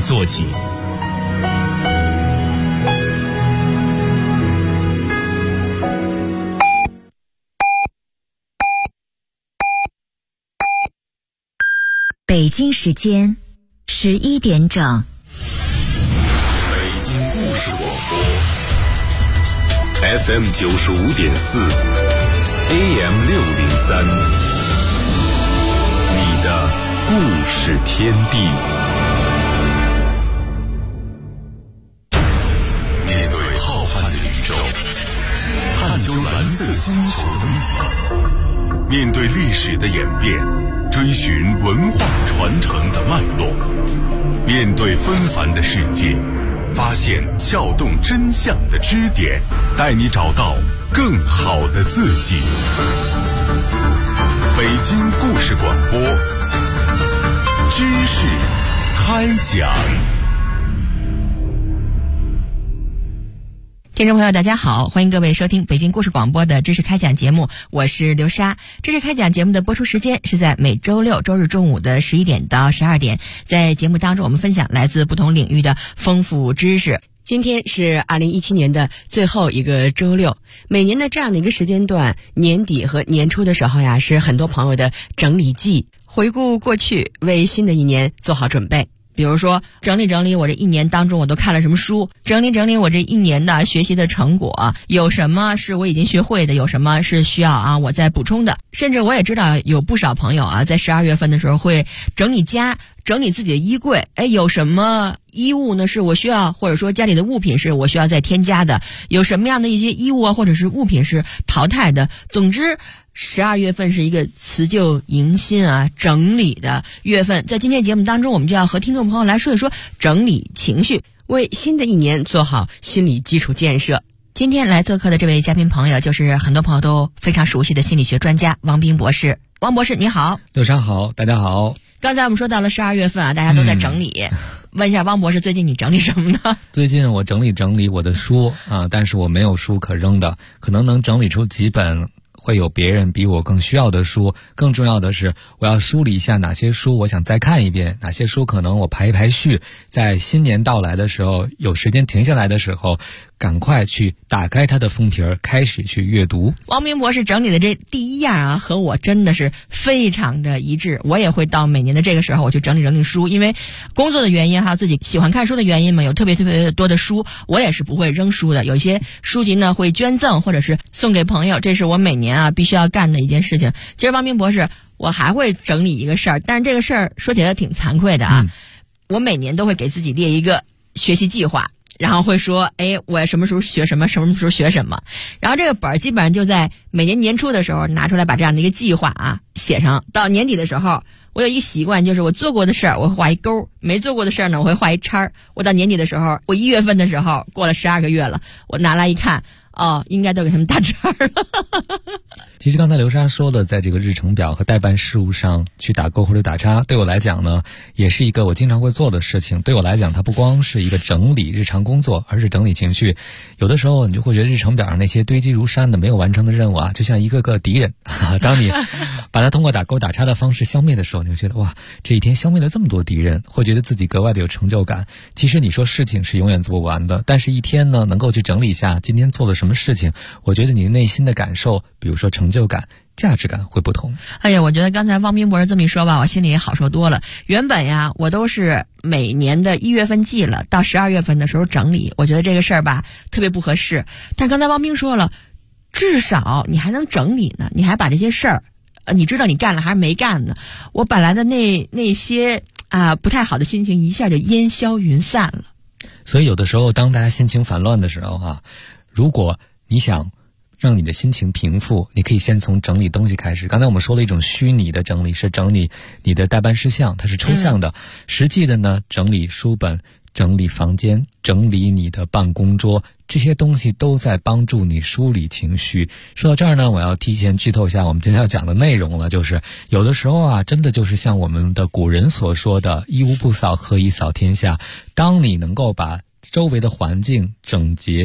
做起。 北京时间11点整。 北京故事广播 FM 95.4 AM 603，你的故事天地。面对浩瀚的宇宙，探究蓝色星球的密码，面对历史的演变，追寻文化传承的脉络，面对纷繁的世界，发现撬动真相的支点，带你找到更好的自己。北京故事广播，知识开讲。 听众朋友大家好，欢迎各位收听北京故事广播的知识开讲节目，我是刘莎。知识开讲节目的播出时间是在每周六周日中午的11点到12点，在节目当中我们分享来自不同领域的丰富知识。今天是2017年的最后一个周六，每年的这样的一个时间段，年底和年初的时候呀，是很多朋友的整理季，回顾过去，为新的一年做好准备。比如说整理整理我这一年当中我都看了什么书，整理整理我这一年的学习的成果，有什么是我已经学会的，有什么是需要我再补充的。甚至我也知道有不少朋友在12月份的时候会整理家，整理自己的衣柜，有什么衣物呢是我需要，或者说家里的物品是我需要再添加的，有什么样的一些衣物或者是物品是淘汰的。总之12月份是一个辞旧迎新整理的月份。在今天节目当中，我们就要和听众朋友来说一说整理情绪，为新的一年做好心理基础建设。今天来做客的这位嘉宾朋友，就是很多朋友都非常熟悉的心理学专家王斌博士。王博士你好。 刘莎好，大家好。 刚才我们说到了12月份大家都在整理，问一下汪博士，最近你整理什么呢？ 最近我整理我的书但是我没有书可扔的，可能能整理出几本会有别人比我更需要的书。更重要的是，我要梳理一下哪些书我想再看一遍，哪些书可能我排一排序，在新年到来的时候，有时间停下来的时候，赶快去打开它的封皮儿，开始去阅读。 王明博士整理的这第一样和我真的是非常的一致。我也会到每年的这个时候我去整理整理书，因为工作的原因还有自己喜欢看书的原因嘛，有特别多的书，我也是不会扔书的。有一些书籍呢会捐赠或者是送给朋友，这是我每年必须要干的一件事情。其实王明博士，我还会整理一个事儿，但是这个事儿说起来挺惭愧的我每年都会给自己列一个学习计划，然后会说我什么时候学什么，什么时候学什么，然后这个本儿基本上就在每年年初的时候拿出来，把这样的一个计划写上。到年底的时候，我有一个习惯，就是我做过的事儿我会画一勾，没做过的事儿呢我会画一叉。我到年底的时候，我1月份的时候过了12个月了，我拿来一看，应该都给他们打叉了。 其实刚才刘莎说的，在这个日程表和待办事务上去打勾或者打叉，对我来讲呢，也是一个我经常会做的事情。对我来讲，它不光是一个整理日常工作，而是整理情绪。有的时候你就会觉得日程表上那些堆积如山的没有完成的任务就像一个个敌人当你把它通过打勾打叉的方式消灭的时候，你就觉得哇，这一天消灭了这么多敌人，会觉得自己格外的有成就感。其实你说事情是永远做不完的，但是一天呢，能够去整理一下今天做了什么事情，我觉得你内心的感受，比如说成就感、价值感会不同。 我觉得刚才汪斌博士这么一说吧，我心里也好受多了。原本我都是每年的1月份记了，到12月份的时候整理，我觉得这个事儿吧特别不合适。但刚才汪斌说了，至少你还能整理呢，你还把这些事儿你知道你干了还是没干呢。我本来的那些不太好的心情一下就烟消云散了。 所以有的时候当大家心情烦乱的时候如果你想让你的心情平复，你可以先从整理东西开始。刚才我们说了一种虚拟的整理，是整理你的待办事项，它是抽象的。实际的呢，整理书本、整理房间、整理你的办公桌，这些东西都在帮助你梳理情绪。说到这儿呢，我要提前剧透一下我们今天要讲的内容了，就是有的时候真的就是像我们的古人所说的一无不扫，何以扫天下。当你能够把周围的环境整洁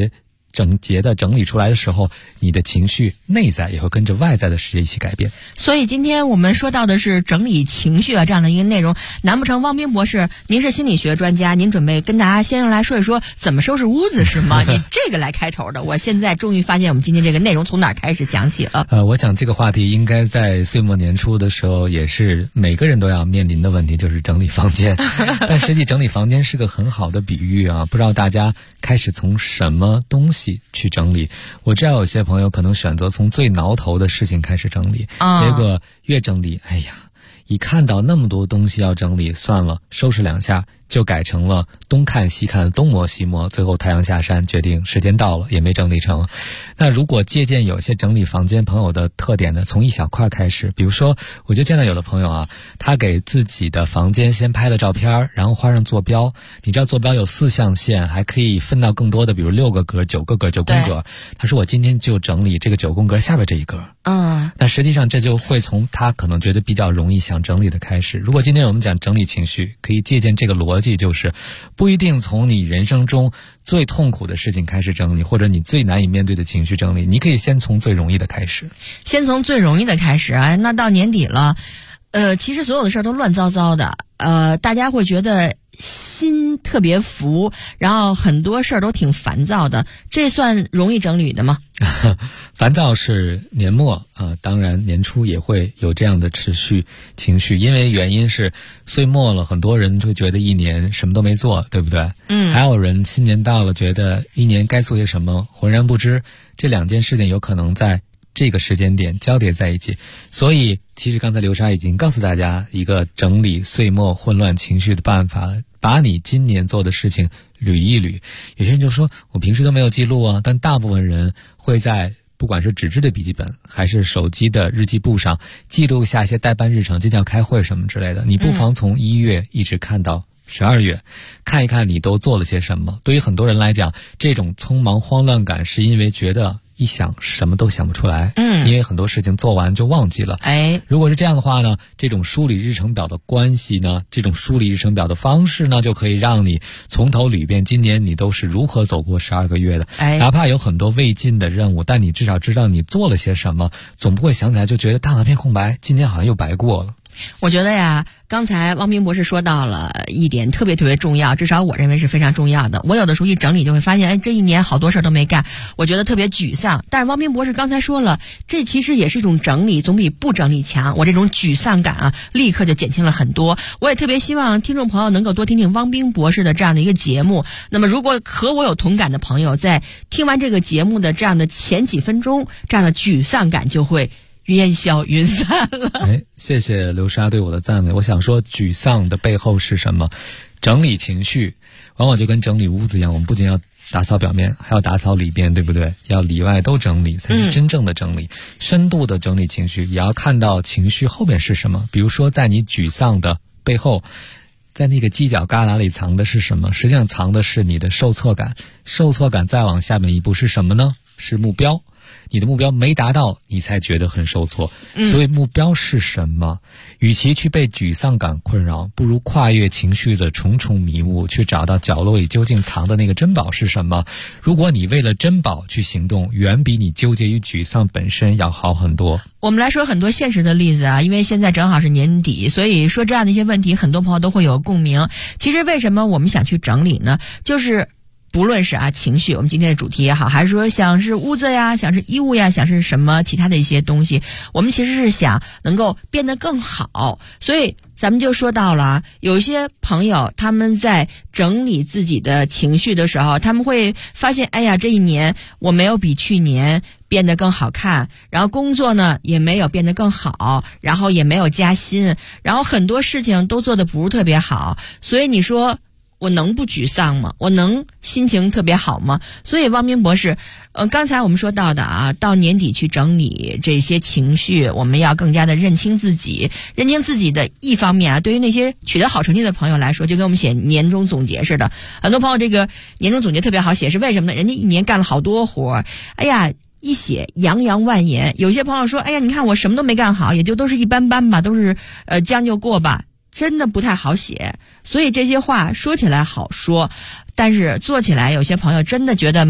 整洁的整理出来的时候，你的情绪内在也会跟着外在的世界一起改变。 所以今天我们说到的是整理情绪这样的一个内容，难不成汪斌博士您是心理学专家，您准备跟大家先来说一说怎么收拾屋子是吗？以这个来开头的，我现在终于发现我们今天这个内容从哪儿开始讲起了。 我想这个话题应该在岁末年初的时候也是每个人都要面临的问题，就是整理房间。但实际整理房间是个很好的比喻啊，不知道大家开始从什么东西去整理。我知道有些朋友可能选择从最挠头的事情开始整理，结果越整理，哎呀，一看到那么多东西要整理，算了，收拾两下就改成了东看西看，东摸西摸，最后太阳下山，决定时间到了也没整理成。那如果借鉴有些整理房间朋友的特点呢，从一小块开始，比如说我就见到有的朋友啊，他给自己的房间先拍了照片，然后画上坐标。你知道坐标有4象限，还可以分到更多的，比如6个格、9个格、9宫格。他说我今天就整理这个9宫格下边这一格。那实际上这就会从他可能觉得比较容易想整理的开始。如果今天我们讲整理情绪，可以借鉴这个逻辑，就是不一定从你人生中最痛苦的事情开始整理，或者你最难以面对的情绪整理，你可以先从最容易的开始。 先从最容易的开始啊，那到年底了，其实所有的事儿都乱糟糟的，大家会觉得心特别浮，然后很多事儿都挺烦躁的，这算容易整理的吗？ 烦躁是年末当然年初也会有这样的持续情绪，因为原因是岁末了，很多人会觉得一年什么都没做，对不对？还有人新年到了，觉得一年该做些什么浑然不知，这两件事情有可能在这个时间点交叠在一起。所以其实刚才刘莎已经告诉大家一个整理岁末混乱情绪的办法，把你今年做的事情捋一捋。有些人就说我平时都没有记录啊，但大部分人会在不管是纸质的笔记本还是手机的日记簿上记录下一些待办日程，今天要开会什么之类的。你不妨从1月一直看到12月，看一看你都做了些什么。对于很多人来讲，这种匆忙慌乱感是因为觉得一想什么都想不出来，因为很多事情做完就忘记了。如果是这样的话呢，这种梳理日程表的关系呢，这种梳理日程表的方式呢，就可以让你从头捋遍今年你都是如何走过12个月的。哪怕有很多未尽的任务，但你至少知道你做了些什么，总不会想起来就觉得大脑片空白，今年好像又白过了。 我觉得呀，刚才汪斌博士说到了一点特别特别重要，至少我认为是非常重要的。我有的时候一整理就会发现，这一年好多事都没干，我觉得特别沮丧。但是汪斌博士刚才说了，这其实也是一种整理，总比不整理强。我这种沮丧感啊，立刻就减轻了很多。我也特别希望听众朋友能够多听听汪斌博士的这样的一个节目。那么如果和我有同感的朋友，在听完这个节目的这样的前几分钟，这样的沮丧感就会烟消云散了。 谢谢刘莎对我的赞美。我想说，沮丧的背后是什么？整理情绪往往就跟整理屋子一样，我们不仅要打扫表面，还要打扫里边，对不对？要里外都整理，才是真正的整理。深度的整理情绪，也要看到情绪后面是什么。比如说，在你沮丧的背后，在那个犄角旮旯里藏的是什么？实际上藏的是你的受挫感。受挫感再往下面一步是什么呢？是目标。你的目标没达到，你才觉得很受挫。所以目标是什么？与其去被沮丧感困扰，不如跨越情绪的重重迷雾，去找到角落里究竟藏的那个珍宝是什么。如果你为了珍宝去行动，远比你纠结于沮丧本身要好很多。 我们来说很多现实的例子啊，因为现在正好是年底，所以说这样的一些问题，很多朋友都会有共鸣。其实为什么我们想去整理呢？就是不论是情绪，我们今天的主题也好，还是说想是屋子呀，想是衣物呀，想是什么其他的一些东西，我们其实是想能够变得更好。所以咱们就说到了，有一些朋友他们在整理自己的情绪的时候，他们会发现，哎呀，这一年我没有比去年变得更好看，然后工作呢也没有变得更好，然后也没有加薪，然后很多事情都做得不是特别好。所以你说我能不沮丧吗？我能心情特别好吗？所以汪斌博士，刚才我们说到的啊，到年底去整理这些情绪，我们要更加的认清自己。认清自己的一方面啊，对于那些取得好成绩的朋友来说，就跟我们写年终总结似的。很多朋友这个年终总结特别好写，是为什么呢？人家一年干了好多活，哎呀，一写洋洋万言。有些朋友说，哎呀，你看我什么都没干好，也就都是一般般吧，都是将就过吧。真的不太好写，所以这些话说起来好说，但是做起来有些朋友真的觉得每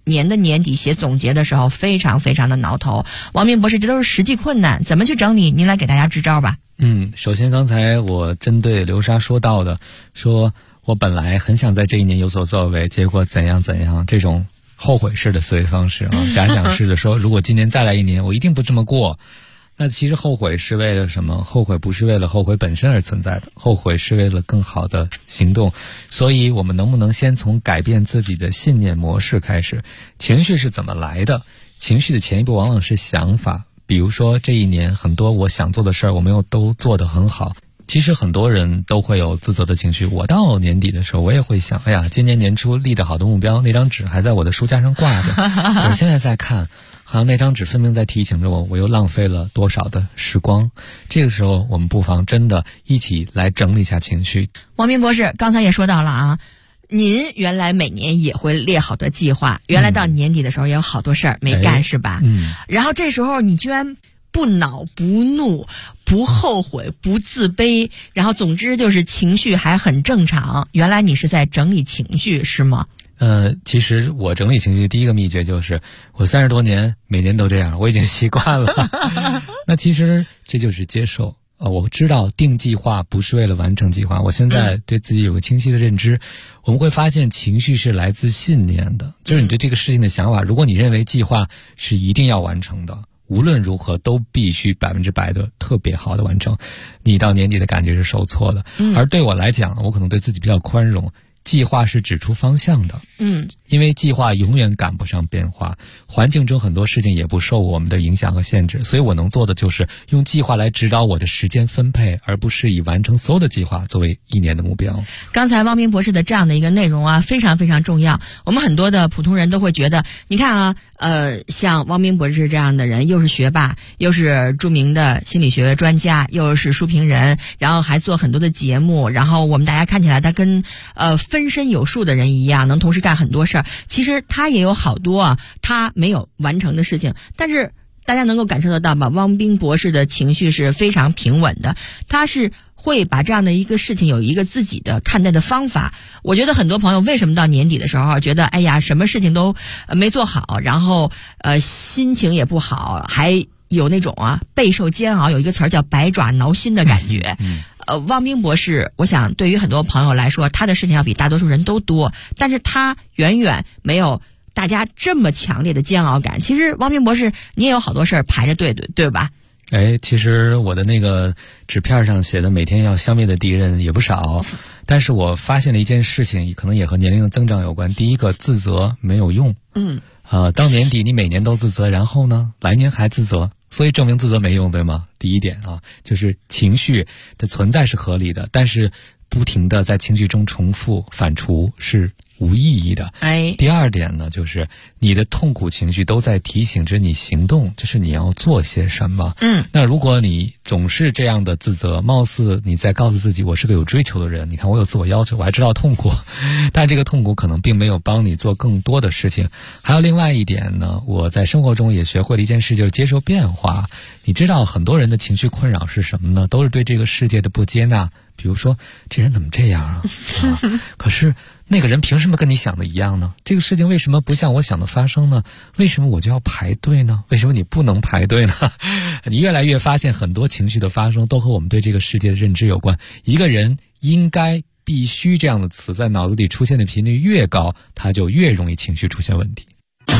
年的年底写总结的时候非常非常的挠头。王明博士，这都是实际困难，怎么去整理？您来给大家支招吧。 首先刚才我针对流沙说到的，说我本来很想在这一年有所作为，结果怎样怎样，这种后悔式的思维方式啊，假想式的说，如果今年再来一年，我一定不这么过。那其实后悔是为了什么？后悔不是为了后悔本身而存在的，后悔是为了更好的行动。所以我们能不能先从改变自己的信念模式开始？情绪是怎么来的？情绪的前一步往往是想法。比如说这一年很多我想做的事儿，我没有都做得很好。其实很多人都会有自责的情绪，我到年底的时候我也会想，哎呀，今年年初立的好的目标，那张纸还在我的书架上挂着，可是现在再看，好像那张纸分明在提醒着我又浪费了多少的时光。这个时候我们不妨真的一起来整理一下情绪。 王明博士刚才也说到了啊，您原来每年也会列好多计划，原来到年底的时候也有好多事儿没干，是吧？然后这时候你居然不恼不怒不后悔不自卑，然后总之就是情绪还很正常。原来你是在整理情绪是吗？ 其实我整理情绪第一个秘诀就是我30多年每年都这样，我已经习惯了。那其实这就是接受。我知道定计划不是为了完成计划，我现在对自己有个清晰的认知。我们会发现情绪是来自信念的，就是你对这个事情的想法。如果你认为计划是一定要完成的，无论如何都必须100%的特别好的完成，你到年底的感觉是受挫的。而对我来讲，我可能对自己比较宽容，计划是指出方向的。因为计划永远赶不上变化，环境中很多事情也不受我们的影响和限制，所以我能做的就是用计划来指导我的时间分配，而不是以完成所有的计划作为一年的目标。 刚才汪明博士的这样的一个内容啊，非常非常重要。我们很多的普通人都会觉得，你看啊，像汪明博士这样的人，又是学霸，又是著名的心理学专家，又是书评人，然后还做很多的节目，然后我们大家看起来他跟分身有术的人一样，能同时干很多事儿。其实他也有好多他没有完成的事情，但是大家能够感受得到吧，汪明博士的情绪是非常平稳的，他是会把这样的一个事情有一个自己的看待的方法。我觉得很多朋友为什么到年底的时候觉得哎呀什么事情都没做好，然后心情也不好，还有那种备受煎熬，有一个词儿叫百爪挠心的感觉。汪明博士，我想对于很多朋友来说，他的事情要比大多数人都多，但是他远远没有大家这么强烈的煎熬感。其实汪明博士，你也有好多事儿排着队，对吧？ 其实我的那个纸片上写的每天要消灭的敌人也不少，但是我发现了一件事情，可能也和年龄的增长有关。第一个，自责没有用。到年底你每年都自责，然后呢，来年还自责，所以证明自责没用，对吗？第一点就是情绪的存在是合理的，但是不停的在情绪中重复反刍是无意义的。第二点呢，就是你的痛苦情绪都在提醒着你行动，就是你要做些什么。那如果你总是这样的自责，貌似你在告诉自己我是个有追求的人，你看我有自我要求，我还知道痛苦，但这个痛苦可能并没有帮你做更多的事情。还有另外一点呢，我在生活中也学会了一件事，就是接受变化。你知道很多人的情绪困扰是什么呢？都是对这个世界的不接纳。比如说这人怎么这样可是那个人凭什么跟你想的一样呢？这个事情为什么不像我想的发生呢？为什么我就要排队呢？为什么你不能排队呢？你越来越发现很多情绪的发生都和我们对这个世界的认知有关。一个人应该必须这样的词在脑子里出现的频率越高，他就越容易情绪出现问题。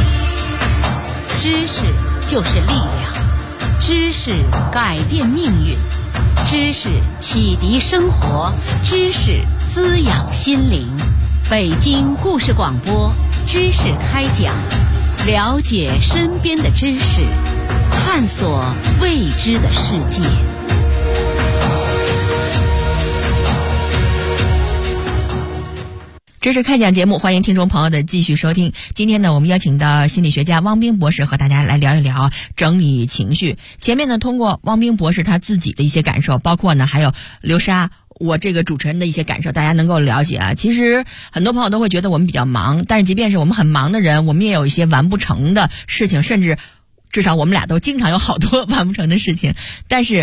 知识就是力量，知识改变命运，知识启迪生活，知识滋养心灵。北京故事广播，知识开讲，了解身边的知识，探索未知的世界。 知识开讲节目，欢迎听众朋友的继续收听。今天呢，我们邀请到心理学家汪冰博士和大家来聊一聊整理情绪。前面呢，通过汪冰博士他自己的一些感受，包括呢还有刘莎我这个主持人的一些感受，大家能够了解啊。其实很多朋友都会觉得我们比较忙，但是即便是我们很忙的人，我们也有一些完不成的事情，甚至至少我们俩都经常有好多完不成的事情。但是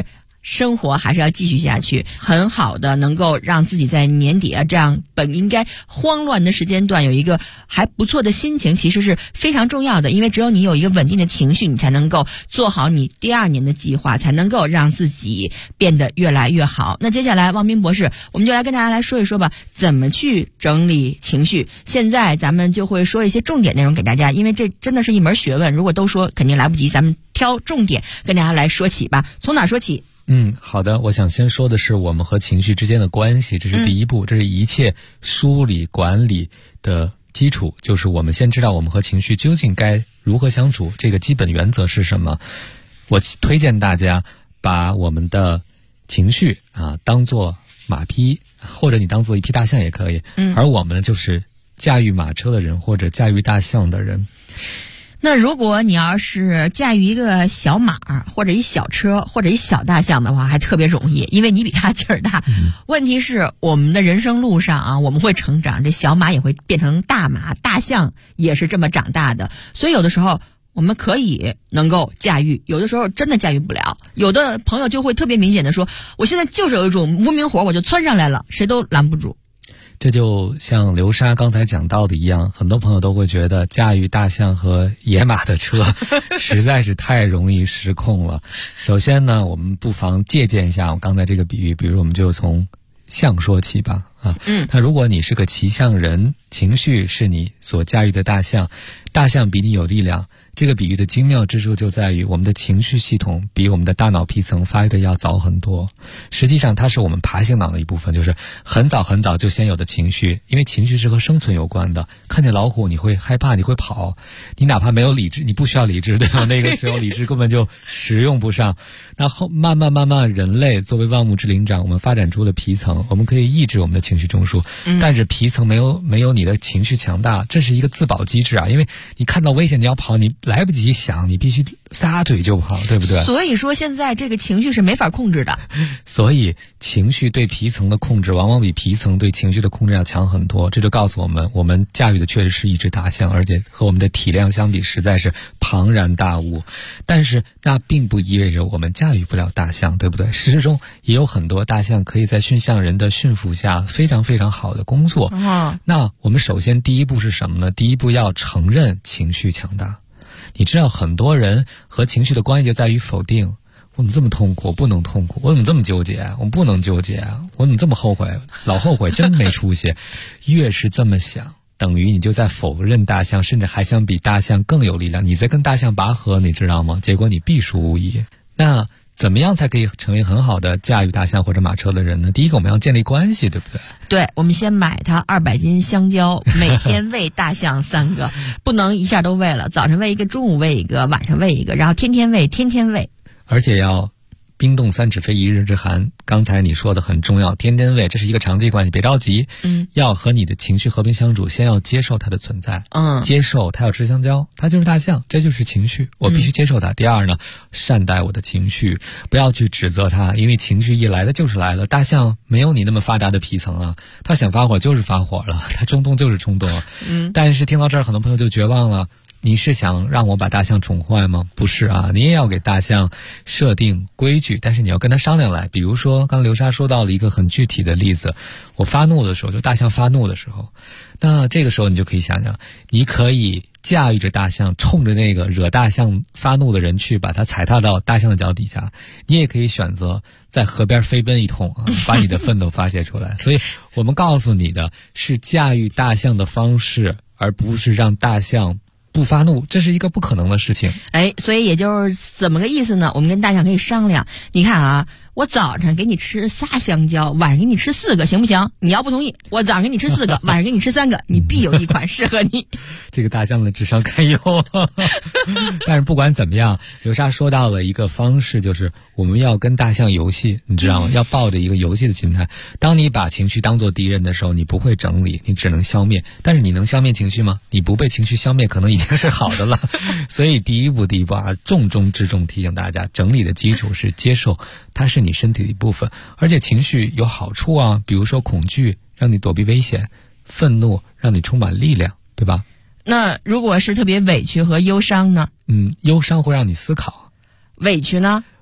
生活还是要继续下去，很好的能够让自己在年底这样本应该慌乱的时间段有一个还不错的心情，其实是非常重要的。因为只有你有一个稳定的情绪，你才能够做好你第2年的计划，才能够让自己变得越来越好。那接下来汪斌博士，我们就来跟大家来说一说吧，怎么去整理情绪。现在咱们就会说一些重点内容给大家，因为这真的是一门学问，如果都说肯定来不及，咱们挑重点跟大家来说起吧。从哪说起？ 好的，我想先说的是我们和情绪之间的关系，这是第一步，这是一切梳理管理的基础，就是我们先知道我们和情绪究竟该如何相处，这个基本原则是什么。我推荐大家把我们的情绪当作马匹，或者你当作一匹大象也可以，而我们就是驾驭马车的人或者驾驭大象的人。 那如果你要是驾驭一个小马或者一小车或者一小大象的话，还特别容易，因为你比它劲儿大。问题是我们的人生路上我们会成长，这小马也会变成大马，大象也是这么长大的。所以有的时候我们可以能够驾驭，有的时候真的驾驭不了。有的朋友就会特别明显的说，我现在就是有一种无名火，我就窜上来了，谁都拦不住。 这就像流沙刚才讲到的一样，很多朋友都会觉得驾驭大象和野马的车实在是太容易失控了。首先呢，我们不妨借鉴一下我刚才这个比喻，比如我们就从象说起吧。那如果你是个骑象人，情绪是你所驾驭的大象，大象比你有力量。这个比喻的精妙之处就在于我们的情绪系统比我们的大脑皮层发育的要早很多，实际上它是我们爬行脑的一部分，就是很早很早就先有的情绪。因为情绪是和生存有关的，看见老虎你会害怕，你会跑，你哪怕没有理智，你不需要理智，对吧？那个时候理智根本就使用不上。那后慢慢人类作为万物之灵长，我们发展出了皮层，我们可以抑制我们的情绪中枢，但是皮层没有你的情绪强大，这是一个自保机制因为你看到危险你要跑，你来不及想，你必须撒腿就跑，对不对？ 所以说现在这个情绪是没法控制的。 所以情绪对皮层的控制往往比皮层对情绪的控制要强很多。这就告诉我们，我们驾驭的确实是一只大象，而且和我们的体量相比实在是庞然大物。但是那并不意味着我们驾驭不了大象，对不对？事实中也有很多大象可以在驯象人的驯服下非常非常好的工作。那我们首先第一步是什么呢？第一步要承认情绪强大。你知道很多人和情绪的关系就在于否定，我怎么这么痛苦，我不能痛苦，我怎么这么纠结，我不能纠结，我怎么这么后悔，老后悔，真没出息。越是这么想，等于你就在否认大象，甚至还想比大象更有力量，你在跟大象拔河，你知道吗？结果你必输无疑。那怎么样才可以成为很好的驾驭大象或者马车的人呢？第一个，我们要建立关系，对不对？ 对，我们先买它200斤香蕉，每天喂大象3个，不能一下都喂了，早上喂一个，中午喂一个，晚上喂一个，然后天天喂，天天喂。 而且要冰冻3尺非一日之寒，刚才你说的很重要，天天喂，这是一个长期关系，别着急。要和你的情绪和平相处，先要接受它的存在。接受它要吃香蕉，它就是大象，这就是情绪，我必须接受它。第二呢，善待我的情绪，不要去指责它，因为情绪一来的就是来了。大象没有你那么发达的皮层它想发火就是发火了，它冲动就是冲动了。但是听到这儿，很多朋友就绝望了。你是想让我把大象宠坏吗？不是你也要给大象设定规矩，但是你要跟他商量来。比如说刚刘莎说到了一个很具体的例子，我发怒的时候，就大象发怒的时候，那这个时候你就可以想想，你可以驾驭着大象，冲着那个惹大象发怒的人去，把它踩踏到大象的脚底下。你也可以选择在河边飞奔一通把你的愤怒发泄出来。所以我们告诉你的是驾驭大象的方式，而不是让大象不发怒，这是一个不可能的事情。 所以也就是怎么个意思呢？我们跟大象可以商量，你看我早上给你吃仨香蕉，晚上给你吃4个，行不行？你要不同意，我早上给你吃4个，晚上给你吃3个，你必有一款适合你。 这个大象的智商堪忧。但是不管怎么样，刘莎说到了一个方式，就是我们要跟大象游戏，你知道吗？要抱着一个游戏的心态。当你把情绪当作敌人的时候，你不会整理，你只能消灭。但是你能消灭情绪吗？你不被情绪消灭，可能已经是好的了。所以第一步重中之重提醒大家，整理的基础是接受它是你身体的一部分，而且情绪有好处比如说恐惧让你躲避危险，愤怒让你充满力量，对吧？ 那如果是特别委屈和忧伤呢？ 忧伤会让你思考。 委屈呢？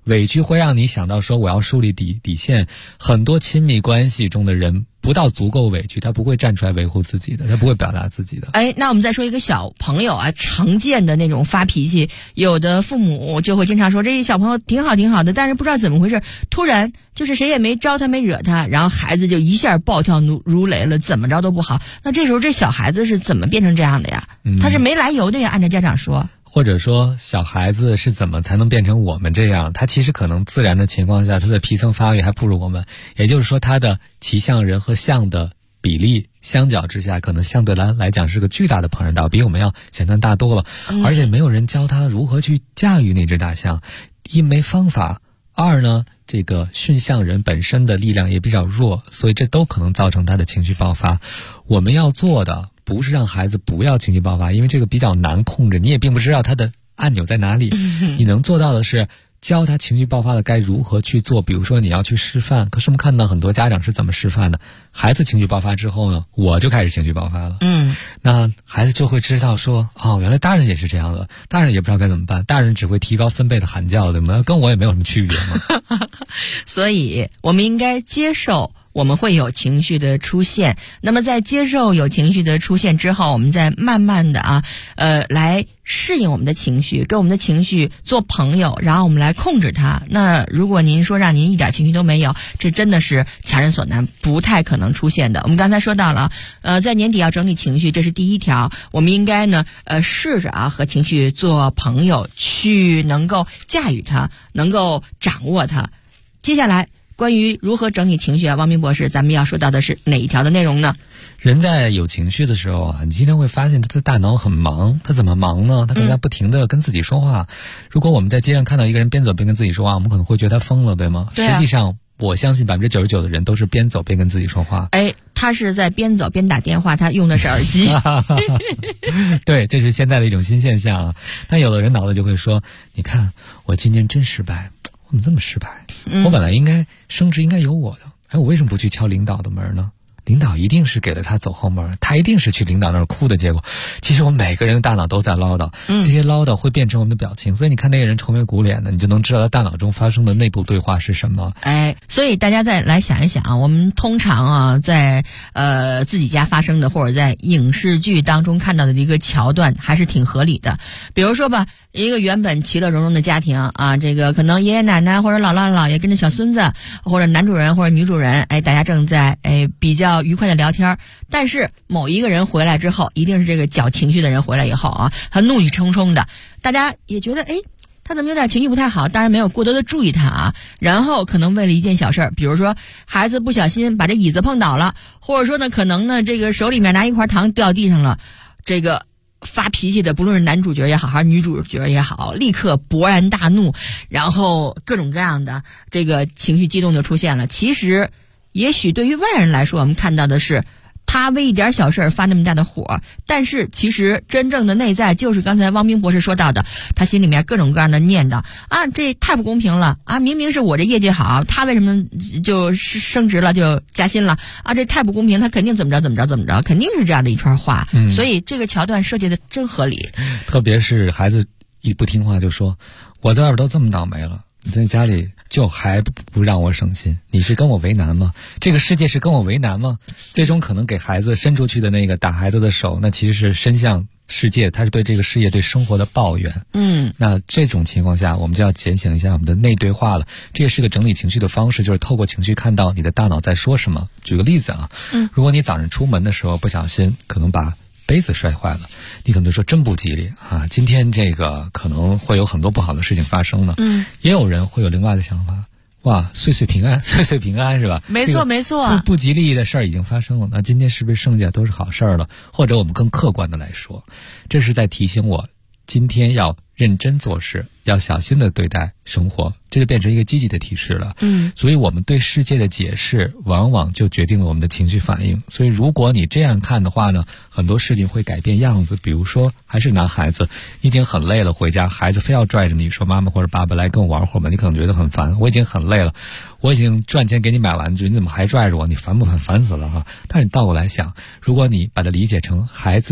委屈会让你想到说我要树立底线。很多亲密关系中的人不到足够委屈，他不会站出来维护自己的，他不会表达自己的。 那我们再说一个小朋友啊，常见的那种发脾气，有的父母就会经常说这小朋友挺好的，但是不知道怎么回事，突然就是谁也没招他没惹他，然后孩子就一下暴跳如雷了，怎么着都不好。那这时候这小孩子是怎么变成这样的呀？他是没来由的呀，按照家长说。 或者说小孩子是怎么才能变成我们这样，他其实可能自然的情况下他的皮层发育还不如我们，也就是说他的骑象人和象的比例相较之下可能相对来讲是个巨大的庞然大物，比我们要显得大多了。而且没有人教他如何去驾驭那只大象，一没方法，二呢这个驯象人本身的力量也比较弱，所以这都可能造成他的情绪爆发。我们要做的不是让孩子不要情绪爆发，因为这个比较难控制，你也并不知道他的按钮在哪里。你能做到的是教他情绪爆发的该如何去做。比如说你要去示范，可是我们看到很多家长是怎么示范的，孩子情绪爆发之后呢，我就开始情绪爆发了。那孩子就会知道说原来大人也是这样的，大人也不知道该怎么办，大人只会提高分贝的喊叫，对吗？跟我也没有什么区别嘛。 所以我们应该接受我们会有情绪的出现，那么在接受有情绪的出现之后，我们再慢慢的来适应我们的情绪，跟我们的情绪做朋友，然后我们来控制它。那如果您说让您一点情绪都没有，这真的是强人所难，不太可能出现的。我们刚才说到了在年底要整理情绪，这是第一条，我们应该呢试着和情绪做朋友，去能够驾驭它，能够掌握它。接下来关于如何整理情绪汪明博士，咱们要说到的是哪一条的内容呢？ 人在有情绪的时候你经常会发现他的大脑很忙。他怎么忙呢？他可能在不停地跟自己说话。如果我们在街上看到一个人边走边跟自己说话，我们可能会觉得他疯了，对吗？ 对实际上我相信99%的人都是边走边跟自己说话。 他是在边走边打电话，他用的是耳机。 对，这是现在的一种新现象但有的人脑子就会说，你看我今年真失败，我怎么这么失败？我本来应该升职应该有我的，我为什么不去敲领导的门呢？领导一定是给了他走后门，他一定是去领导那儿哭的结果。其实我们每个人的大脑都在唠叨，这些唠叨会变成我们的表情，所以你看那个人愁眉苦脸的，你就能知道他大脑中发生的内部对话是什么。 所以大家再来想一想，我们通常在自己家发生的，或者在影视剧当中看到的一个桥段，还是挺合理的。比如说吧，一个原本其乐融融的家庭这个可能爷爷奶奶或者姥姥姥爷跟着小孙子，或者男主人或者女主人，大家正在比较愉快的聊天，但是某一个人回来之后，一定是这个搅情绪的人回来以后他怒气冲冲的，大家也觉得他怎么有点情绪不太好，当然没有过多的注意他然后可能为了一件小事，比如说孩子不小心把这椅子碰倒了，或者说呢可能呢这个手里面拿一块糖掉地上了，这个发脾气的不论是男主角也好还是女主角也好，立刻勃然大怒，然后各种各样的这个情绪激动就出现了。其实也许对于外人来说，我们看到的是他为一点小事发那么大的火，但是其实真正的内在就是刚才汪冰博士说到的，他心里面各种各样的念叨这太不公平了明明是我这业绩好，他为什么就升职了就加薪了这太不公平，他肯定怎么着，肯定是这样的一串话所以这个桥段设计的真合理。 特别是孩子一不听话就说，我在外边都这么倒霉了，你在家里就还不让我省心，你是跟我为难吗？这个世界是跟我为难吗？最终可能给孩子伸出去的那个打孩子的手，那其实是伸向世界，他是对这个世界对生活的抱怨。那这种情况下我们就要检醒一下我们的内对话了。这也是个整理情绪的方式，就是透过情绪看到你的大脑在说什么。举个例子如果你早上出门的时候不小心可能把杯子摔坏了，你可能说真不吉利今天这个可能会有很多不好的事情发生呢。也有人会有另外的想法，哇，岁岁平安，岁岁平安是吧？ 没错没错， 不吉利的事儿已经发生了，那今天是不是剩下都是好事儿了？或者我们更客观的来说，这是在提醒我今天要认真做事，要小心的对待生活，这就变成一个积极的提示了。所以我们对世界的解释往往就决定了我们的情绪反应。所以如果你这样看的话呢，很多事情会改变样子。比如说还是拿孩子，已经很累了，回家孩子非要拽着你说妈妈或者爸爸来跟我玩会儿吧，你可能觉得很烦，我已经很累了，我已经赚钱给你买玩具，你怎么还拽着我，你烦不烦？烦死了但是你倒过来想，如果你把它理解成孩子的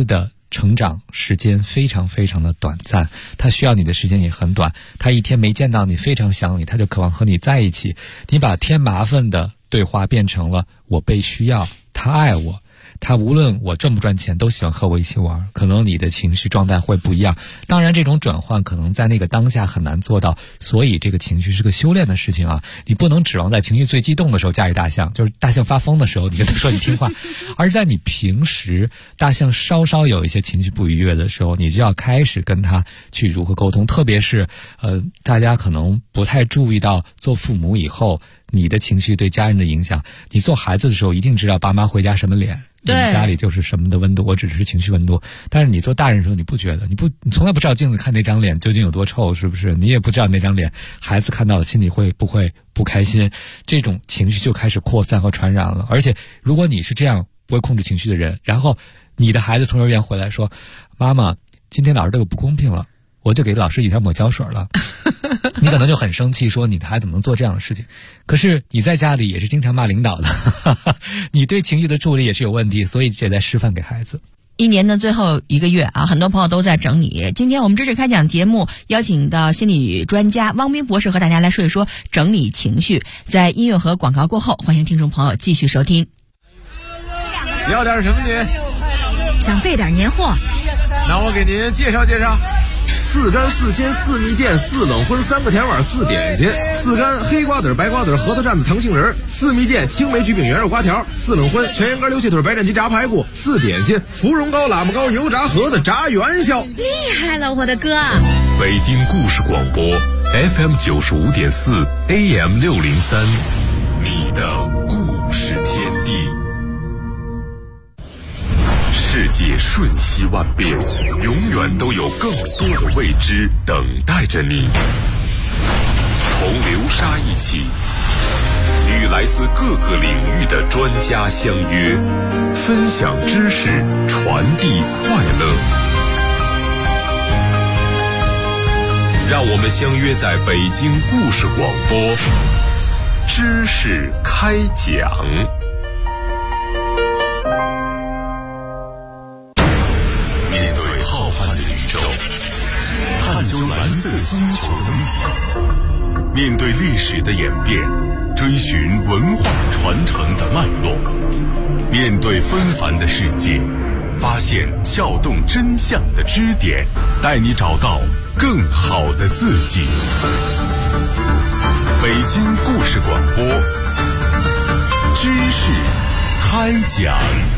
成长时间非常非常的短暂，他需要你的时间也很短，他一天没见到你非常想你，他就渴望和你在一起。你把添麻烦的对话变成了我被需要，他爱我，他无论我赚不赚钱都喜欢和我一起玩，可能你的情绪状态会不一样。当然这种转换可能在那个当下很难做到，所以这个情绪是个修炼的事情啊。你不能指望在情绪最激动的时候驾驭大象，就是大象发疯的时候你跟他说你听话而在你平时大象稍稍有一些情绪不愉悦的时候，你就要开始跟他去如何沟通。特别是大家可能不太注意到做父母以后你的情绪对家人的影响。你做孩子的时候一定知道爸妈回家什么脸，你们家里就是什么的温度，我只是情绪温度。但是你做大人的时候你不觉得，你从来不知道镜子看那张脸究竟有多臭，是不是？你也不知道那张脸孩子看到了心里会不会不开心，这种情绪就开始扩散和传染了。而且如果你是这样不会控制情绪的人，然后你的孩子从幼儿园回来说，妈妈今天老师对我不公平了，我就给老师一条抹胶水了你可能就很生气，说你的孩子怎么能做这样的事情。可是你在家里也是经常骂领导的你对情绪的处理也是有问题，所以也在示范给孩子。 一年的最后一个月啊，很多朋友都在整理。今天我们知识开讲节目邀请到心理专家汪斌博士和大家来说一说整理情绪。在音乐和广告过后，欢迎听众朋友继续收听。 你要点什么您？ 想备点年货， 那我给您介绍介绍。4干4鲜4蜜饯4冷荤3个甜碗4点心，4干黑瓜子白瓜子核桃蘸子糖杏仁，4蜜饯青梅焗饼圆肉瓜条，4冷荤全羊肝溜蟹腿白斩鸡炸排骨，4点心芙蓉糕喇嘛糕油炸盒子炸元宵。 厉害了我的哥！ 北京故事广播 FM 95.4 AM 603，你的故事天地。世界瞬息万变，永远都有更多的未知等待着你。同流沙一起，与来自各个领域的专家相约，分享知识，传递快乐。让我们相约在北京故事广播，知识开讲。探究蓝色星球的秘密，面对历史的演变，追寻文化传承的脉络，面对纷繁的世界，发现撬动真相的支点，带你找到更好的自己。北京故事广播，知识开讲。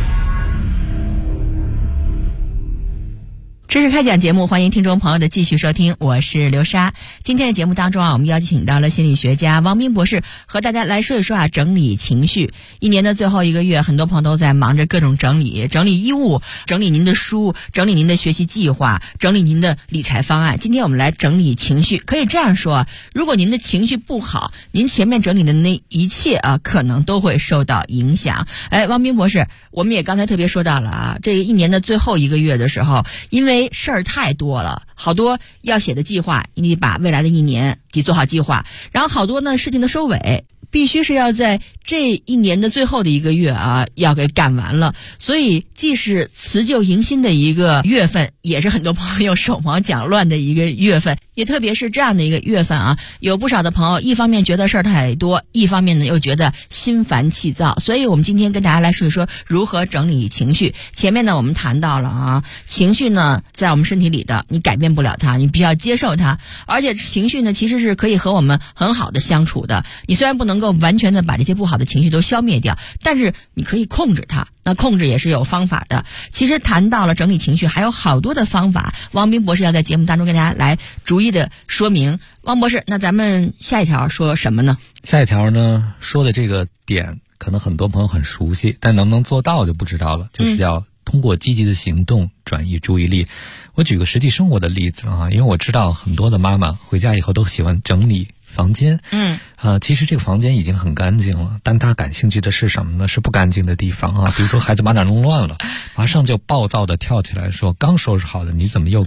知识开讲节目，欢迎听众朋友的继续收听，我是刘莎。今天的节目当中啊，我们邀请到了心理学家汪斌博士，和大家来说一说整理情绪。一年的最后一个月，很多朋友都在忙着各种整理衣物，整理您的书，整理您的学习计划，整理您的理财方案。今天我们来整理情绪。可以这样说，如果您的情绪不好，您前面整理的那一切啊，可能都会受到影响。汪斌博士，我们也刚才特别说到了啊，这一年的最后一个月的时候，因为事儿太多了，好多要写的计划，你得把未来的一年给做好计划，然后好多呢事情的收尾必须是要在这一年的最后的一个月啊，要给干完了。所以既是辞旧迎新的一个月份，也是很多朋友手忙脚乱的一个月份。也特别是这样的一个月份啊，有不少的朋友一方面觉得事儿太多，一方面呢又觉得心烦气躁。所以我们今天跟大家来说一说如何整理情绪。前面呢我们谈到了啊，情绪呢在我们身体里的，你改变不了它，你必须要接受它。而且情绪呢其实是可以和我们很好的相处的。你虽然不能够完全的把这些不好的情绪都消灭掉，但是你可以控制它。那控制也是有方法的。其实谈到了整理情绪，还有好多的方法。汪斌博士要在节目当中跟大家来逐一的说明。汪博士，那咱们下一条说什么呢？ 下一条呢，说的这个点可能很多朋友很熟悉，但能不能做到就不知道了。就是要通过积极的行动转移注意力。我举个实际生活的例子啊，因为我知道很多的妈妈回家以后都喜欢整理房间。其实这个房间已经很干净了，但他感兴趣的是什么呢？是不干净的地方啊。比如说孩子把哪弄乱了，马上就暴躁的跳起来说，刚收拾好的你怎么又给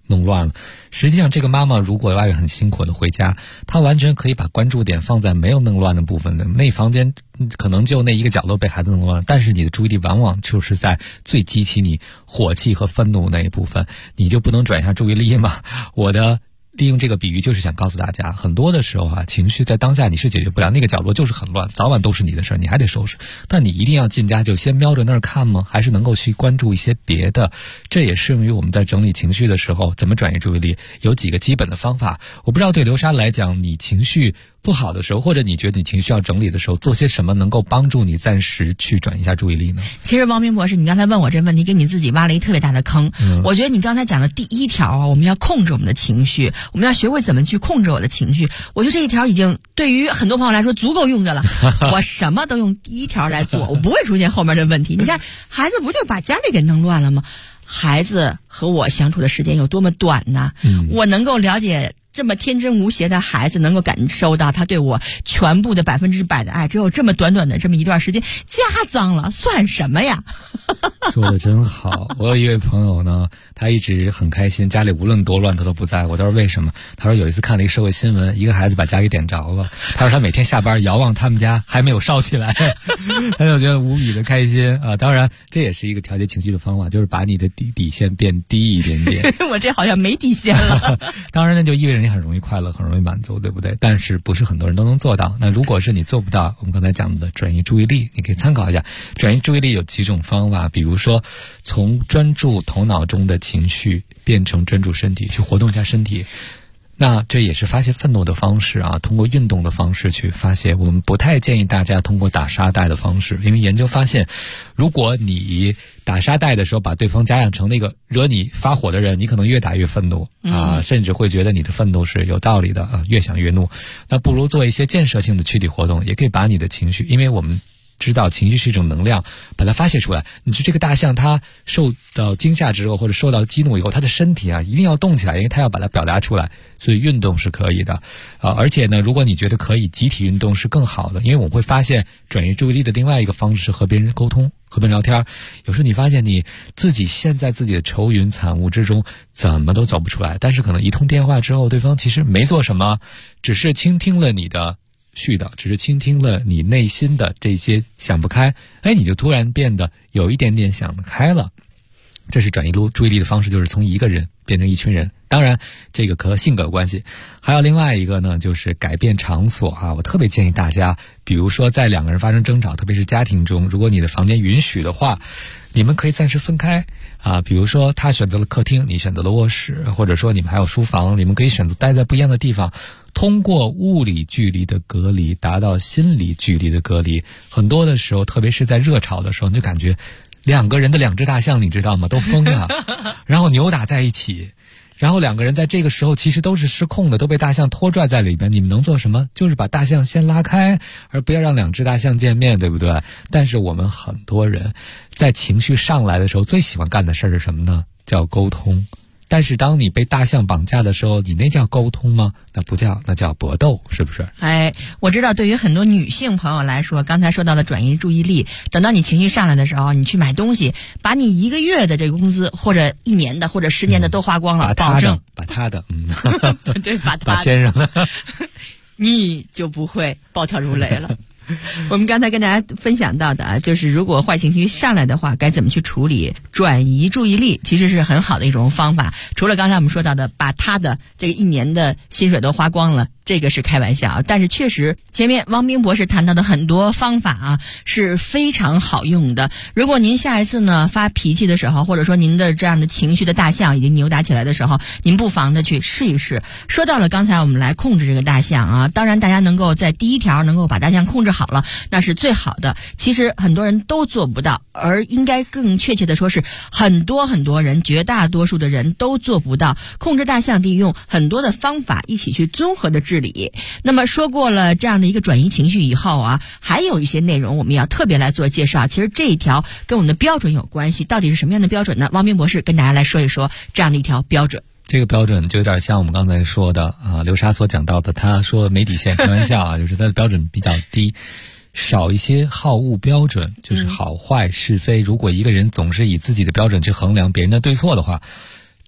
弄乱了。实际上这个妈妈如果外面很辛苦的回家，她完全可以把关注点放在没有弄乱的部分的，那房间可能就那一个角落被孩子弄乱，但是你的注意力往往就是在最激起你火气和愤怒那一部分，你就不能转移一下注意力吗？利用这个比喻就是想告诉大家，很多的时候啊，情绪在当下你是解决不了，那个角落就是很乱，早晚都是你的事儿，你还得收拾。但你一定要进家就先瞄着那儿看吗？还是能够去关注一些别的？这也适用于我们在整理情绪的时候，怎么转移注意力，有几个基本的方法。我不知道对流沙来讲，你情绪不好的时候，或者你觉得你情绪要整理的时候，做些什么能够帮助你暂时去转移一下注意力呢？ 其实王明博士，你刚才问我这问题，给你自己挖了一特别大的坑。我觉得你刚才讲的第一条啊，我们要控制我们的情绪，我们要学会怎么去控制我的情绪。我觉得这一条已经对于很多朋友来说足够用的了。我什么都用第一条来做，我不会出现后面的问题。你看，孩子不就把家里给弄乱了吗？孩子和我相处的时间有多么短呢？我能够了解这么天真无邪的孩子，能够感受到他对我全部的100%的爱，只有这么短短的这么一段时间，家脏了算什么呀？ 说的真好。我有一位朋友呢，他一直很开心，家里无论多乱他都不在乎。他说为什么？他说有一次看了一个社会新闻，一个孩子把家给点着了。他说他每天下班遥望他们家还没有烧起来，他就觉得无比的开心啊。当然这也是一个调节情绪的方法，就是把你的底线变低一点点。 我这好像没底线了。 当然那就意味着你很容易快乐，很容易满足，对不对？但是不是很多人都能做到。那如果是你做不到，我们刚才讲的转移注意力，你可以参考一下。转移注意力有几种方法，比如说从专注头脑中的情绪变成专注身体，去活动一下身体。那这也是发泄愤怒的方式啊，通过运动的方式去发泄。我们不太建议大家通过打沙袋的方式，因为研究发现，如果你打沙袋的时候把对方假想成那个惹你发火的人，你可能越打越愤怒啊，甚至会觉得你的愤怒是有道理的啊，越想越怒。那不如做一些建设性的躯体活动，也可以把你的情绪，因为我们知道情绪是一种能量，把它发泄出来。你说这个大象它受到惊吓之后或者受到激怒以后，它的身体啊一定要动起来，因为它要把它表达出来，所以运动是可以的而且呢，如果你觉得可以，集体运动是更好的，因为我们会发现转移注意力的另外一个方式是和别人沟通，和别人聊天。有时候你发现你自己陷在自己的愁云惨雾之中，怎么都走不出来，但是可能一通电话之后，对方其实没做什么，只是倾听了你的絮叨，只是倾听了你内心的这些想不开，你就突然变得有一点点想得开了。这是转移注意力的方式，就是从一个人变成一群人。当然这个和性格有关系。还有另外一个呢，就是改变场所啊。我特别建议大家，比如说在两个人发生争吵，特别是家庭中，如果你的房间允许的话，你们可以暂时分开啊。比如说他选择了客厅，你选择了卧室，或者说你们还有书房，你们可以选择待在不一样的地方，通过物理距离的隔离达到心理距离的隔离。很多的时候，特别是在热吵的时候，你就感觉两个人的两只大象，你知道吗？都疯了，然后扭打在一起，然后两个人在这个时候其实都是失控的，都被大象拖拽在里边。你们能做什么？就是把大象先拉开，而不要让两只大象见面，对不对？但是我们很多人在情绪上来的时候，最喜欢干的事儿是什么呢？叫沟通。但是当你被大象绑架的时候，你那叫沟通吗？那不叫，那叫搏斗，是不是？ 我知道对于很多女性朋友来说，刚才说到了转移注意力，等到你情绪上来的时候，你去买东西，把你1个月的这个工资或者1年的或者10年的都花光了，保证把他的对，把先生的你就不会暴跳如雷了。我们刚才跟大家分享到的啊，就是如果坏情绪上来的话，该怎么去处理？转移注意力其实是很好的一种方法。除了刚才我们说到的，把他的这个1年的薪水都花光了，这个是开玩笑，但是确实前面汪冰博士谈到的很多方法啊是非常好用的。如果您下一次呢发脾气的时候，或者说您的这样的情绪的大象已经扭打起来的时候，您不妨的去试一试。说到了刚才我们来控制这个大象啊，当然大家能够在第一条能够把大象控制好了，那是最好的。其实很多人都做不到，而应该更确切的说是很多人，绝大多数的人都做不到。控制大象得用很多的方法一起去综合的治理。那么说过了这样的一个转移情绪以后啊，还有一些内容我们要特别来做介绍。其实这一条跟我们的标准有关系，到底是什么样的标准呢？汪冰博士跟大家来说一说这样的一条标准。 这个标准就有点像我们刚才说的刘莎所讲到的，他说没底线，开玩笑就是他的标准比较低，少一些好恶标准，就是好坏是非。如果一个人总是以自己的标准去衡量别人的对错的话，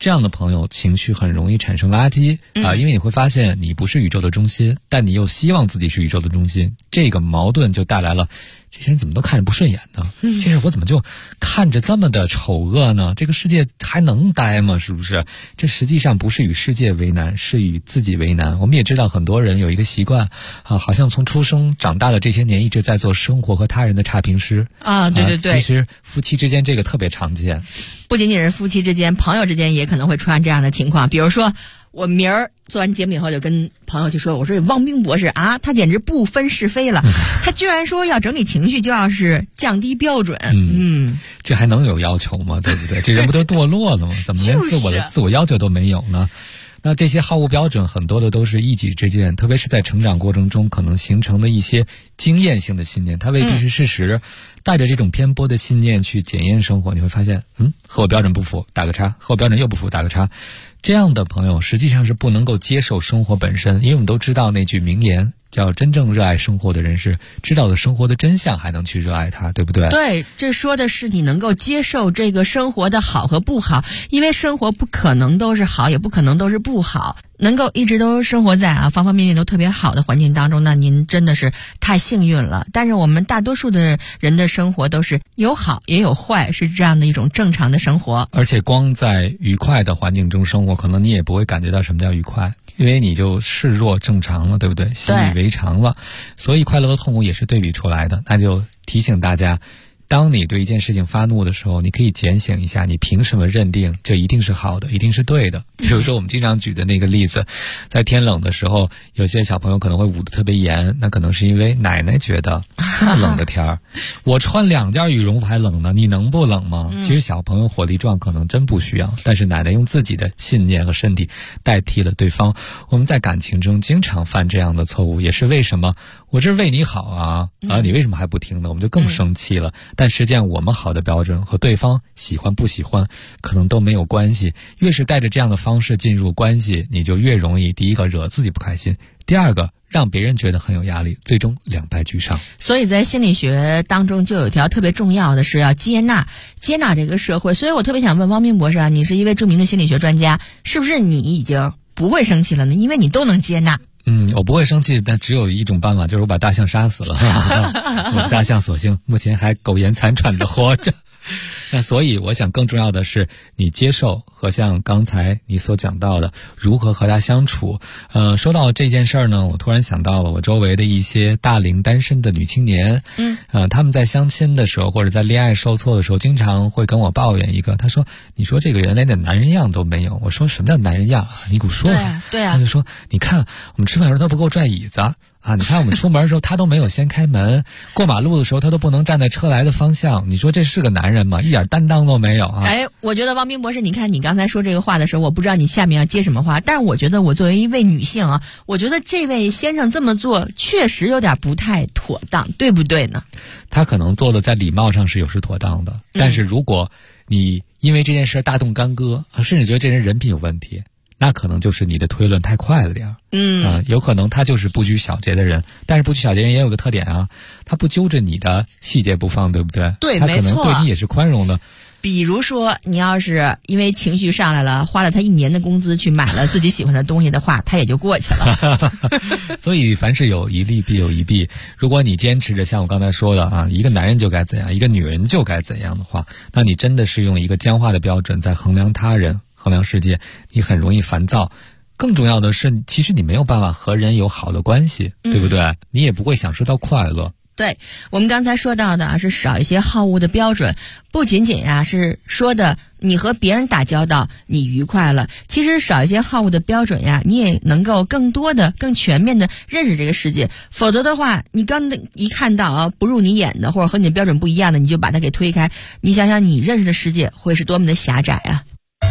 这样的朋友情绪很容易产生垃圾因为你会发现你不是宇宙的中心，但你又希望自己是宇宙的中心，这个矛盾就带来了这些人怎么都看着不顺眼呢？这事我怎么就看着这么的丑恶呢？这个世界还能待吗？是不是？这实际上不是与世界为难，是与自己为难。我们也知道很多人有一个习惯好像从出生长大的这些年一直在做生活和他人的差评师对， 其实夫妻之间这个特别常见， 不仅仅是夫妻之间，朋友之间也可能会出现这样的情况。比如说我明儿做完节目以后就跟朋友去说，我说汪冰博士啊，他简直不分是非了，他居然说要整理情绪就要是降低标准。 这还能有要求吗？对不对？这人不都堕落了吗？怎么连自我要求都没有呢？那这些好恶标准很多的都是一己之见，特别是在成长过程中可能形成的一些经验性的信念，它未必是事实。带着这种偏颇的信念去检验生活，你会发现和我标准不符，打个叉，和我标准又不符，打个叉。这样的朋友实际上是不能够接受生活本身，因为我们都知道那句名言叫真正热爱生活的人是知道了生活的真相还能去热爱它，对不对？ 对，这说的是你能够接受这个生活的好和不好，因为生活不可能都是好，也不可能都是不好。能够一直都生活在方方面面都特别好的环境当中，那您真的是太幸运了。但是我们大多数的人的生活都是有好也有坏，是这样的一种正常的生活。 而且光在愉快的环境中生活，可能你也不会感觉到什么叫愉快，因为你就视若正常了，对不对？习以为常了。所以快乐和痛苦也是对比出来的。那就提醒大家，当你对一件事情发怒的时候，你可以检醒一下，你凭什么认定这一定是好的，一定是对的？比如说我们经常举的那个例子，在天冷的时候，有些小朋友可能会捂得特别严，那可能是因为奶奶觉得这么冷的天儿，我穿2件羽绒服还冷呢，你能不冷吗？其实小朋友火力壮可能真不需要，但是奶奶用自己的信念和身体代替了对方。我们在感情中经常犯这样的错误，也是为什么我这是为你好啊，你为什么还不听呢？我们就更生气了。但实际上我们好的标准和对方喜欢不喜欢可能都没有关系，越是带着这样的方式进入关系，你就越容易第一个惹自己不开心，第二个让别人觉得很有压力，最终两败俱伤。 所以在心理学当中就有一条特别重要的是要接纳这个社会。所以我特别想问汪冰博士啊，你是一位著名的心理学专家，是不是你已经不会生气了呢？因为你都能接纳。 我不会生气，但只有一种办法，就是我把大象杀死了。我的大象所幸目前还苟延残喘的活着。那所以我想更重要的是你接受和像刚才你所讲到的如何和他相处。说到这件事儿呢，我突然想到了我周围的一些大龄单身的女青年。他们在相亲的时候或者在恋爱受挫的时候，经常会跟我抱怨一个，他说你说这个人连点男人样都没有。我说什么叫男人样啊？你给我说说。 对啊。 他就说你看我们吃饭的时候他不给我拽椅子啊，你看我们出门的时候他都没有先开门，过马路的时候他都不能站在车来的方向，你说这是个男人吗？一点担当都没有啊！ 我觉得汪冰博士，你看你刚才说这个话的时候，我不知道你下面要接什么话，但是我觉得我作为一位女性啊，我觉得这位先生这么做确实有点不太妥当，对不对呢？ 他可能做的在礼貌上是有失妥当的，但是如果你因为这件事大动干戈，甚至觉得这人人品有问题，那可能就是你的推论太快了点儿。有可能他就是不拘小节的人，但是不拘小节人也有个特点啊，他不揪着你的细节不放，对不对？ 对， 他可能对你也是宽容的。 比如说你要是因为情绪上来了，花了他1年的工资去买了自己喜欢的东西的话，他也就过去了。 所以凡事有一利必有一弊，如果你坚持着像我刚才说的啊，一个男人就该怎样，一个女人就该怎样的话，那你真的是用一个僵化的标准在衡量他人衡量世界，你很容易烦躁。更重要的是，其实你没有办法和人有好的关系，对不对？你也不会享受到快乐。 对，我们刚才说到的是少一些好恶的标准，不仅仅是说的你和别人打交道你愉快了，其实少一些好恶的标准你也能够更多的更全面的认识这个世界。否则的话，你刚一看到不入你眼的或者和你的标准不一样的，你就把它给推开，你想想你认识的世界会是多么的狭窄啊。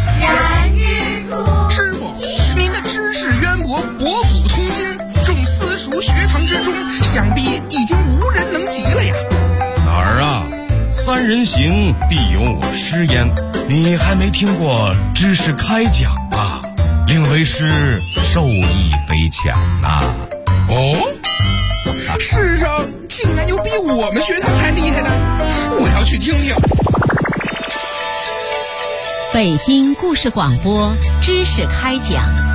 师傅，您的知识渊博，博古通今，众私塾学堂之中，想必已经无人能及了呀。 哪儿啊？三人行，必有我师焉。你还没听过知识开讲啊？令为师受益匪浅呐。 哦，世上竟然有比我们学堂还厉害的，我要去听听。 北京故事广播知识开讲。